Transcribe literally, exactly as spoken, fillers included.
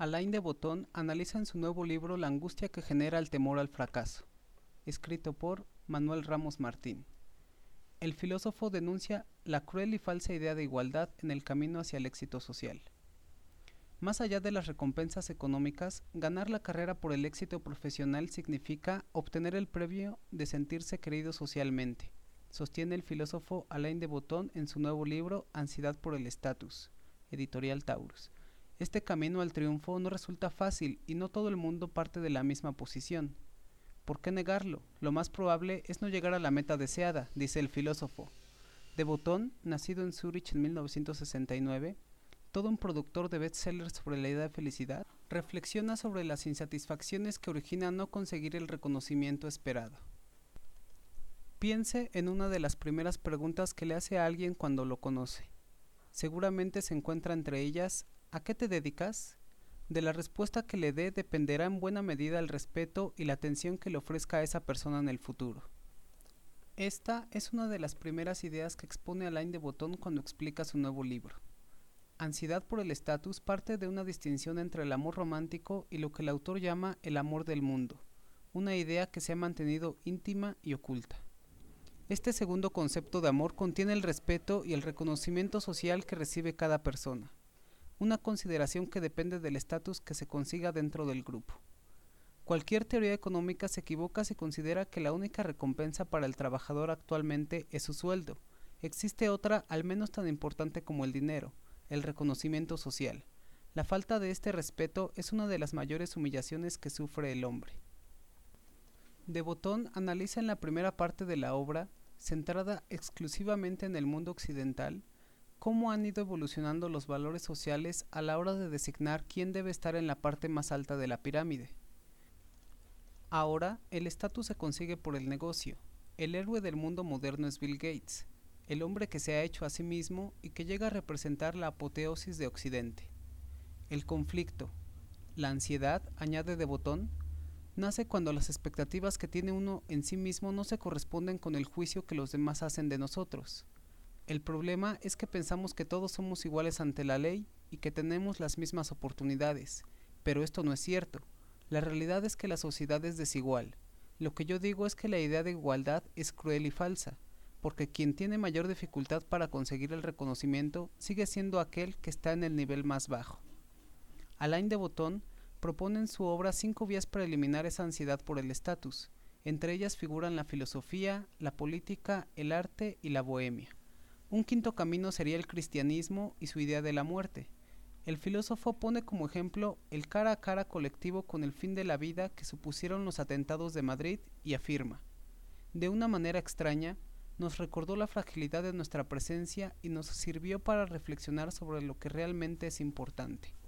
Alain de Botton analiza en su nuevo libro la angustia que genera el temor al fracaso, escrito por Manuel Ramos Martín. El filósofo denuncia la cruel y falsa idea de igualdad en el camino hacia el éxito social. Más allá de las recompensas económicas, ganar la carrera por el éxito profesional significa obtener el premio de sentirse querido socialmente, sostiene el filósofo Alain de Botton en su nuevo libro Ansiedad por el estatus, editorial Taurus. Este camino al triunfo no resulta fácil y no todo el mundo parte de la misma posición. ¿Por qué negarlo? Lo más probable es no llegar a la meta deseada, dice el filósofo. De Botton, nacido en Zúrich en mil novecientos sesenta y nueve, todo un productor de bestsellers sobre la idea de felicidad, reflexiona sobre las insatisfacciones que origina no conseguir el reconocimiento esperado. Piense en una de las primeras preguntas que le hace a alguien cuando lo conoce. Seguramente se encuentra entre ellas: ¿a qué te dedicas? De la respuesta que le dé dependerá en buena medida el respeto y la atención que le ofrezca a esa persona en el futuro. Esta es una de las primeras ideas que expone Alain de Botton cuando explica su nuevo libro. Ansiedad por el estatus parte de una distinción entre el amor romántico y lo que el autor llama el amor del mundo, una idea que se ha mantenido íntima y oculta. Este segundo concepto de amor contiene el respeto y el reconocimiento social que recibe cada persona, una consideración que depende del estatus que se consiga dentro del grupo. Cualquier teoría económica se equivoca si considera que la única recompensa para el trabajador actualmente es su sueldo. Existe otra al menos tan importante como el dinero, el reconocimiento social. La falta de este respeto es una de las mayores humillaciones que sufre el hombre. De Botton analiza en la primera parte de la obra, centrada exclusivamente en el mundo occidental, cómo han ido evolucionando los valores sociales a la hora de designar quién debe estar en la parte más alta de la pirámide. Ahora, el estatus se consigue por el negocio. El héroe del mundo moderno es Bill Gates, el hombre que se ha hecho a sí mismo y que llega a representar la apoteosis de Occidente. El conflicto, la ansiedad, añade de Botton, nace cuando las expectativas que tiene uno en sí mismo no se corresponden con el juicio que los demás hacen de nosotros. El problema es que pensamos que todos somos iguales ante la ley y que tenemos las mismas oportunidades, pero esto no es cierto. La realidad es que la sociedad es desigual. Lo que yo digo es que la idea de igualdad es cruel y falsa, porque quien tiene mayor dificultad para conseguir el reconocimiento sigue siendo aquel que está en el nivel más bajo. Alain de Botton propone en su obra cinco vías para eliminar esa ansiedad por el estatus. Entre ellas figuran la filosofía, la política, el arte y la bohemia. Un quinto camino sería el cristianismo y su idea de la muerte. El filósofo pone como ejemplo el cara a cara colectivo con el fin de la vida que supusieron los atentados de Madrid y afirma: de una manera extraña, nos recordó la fragilidad de nuestra presencia y nos sirvió para reflexionar sobre lo que realmente es importante.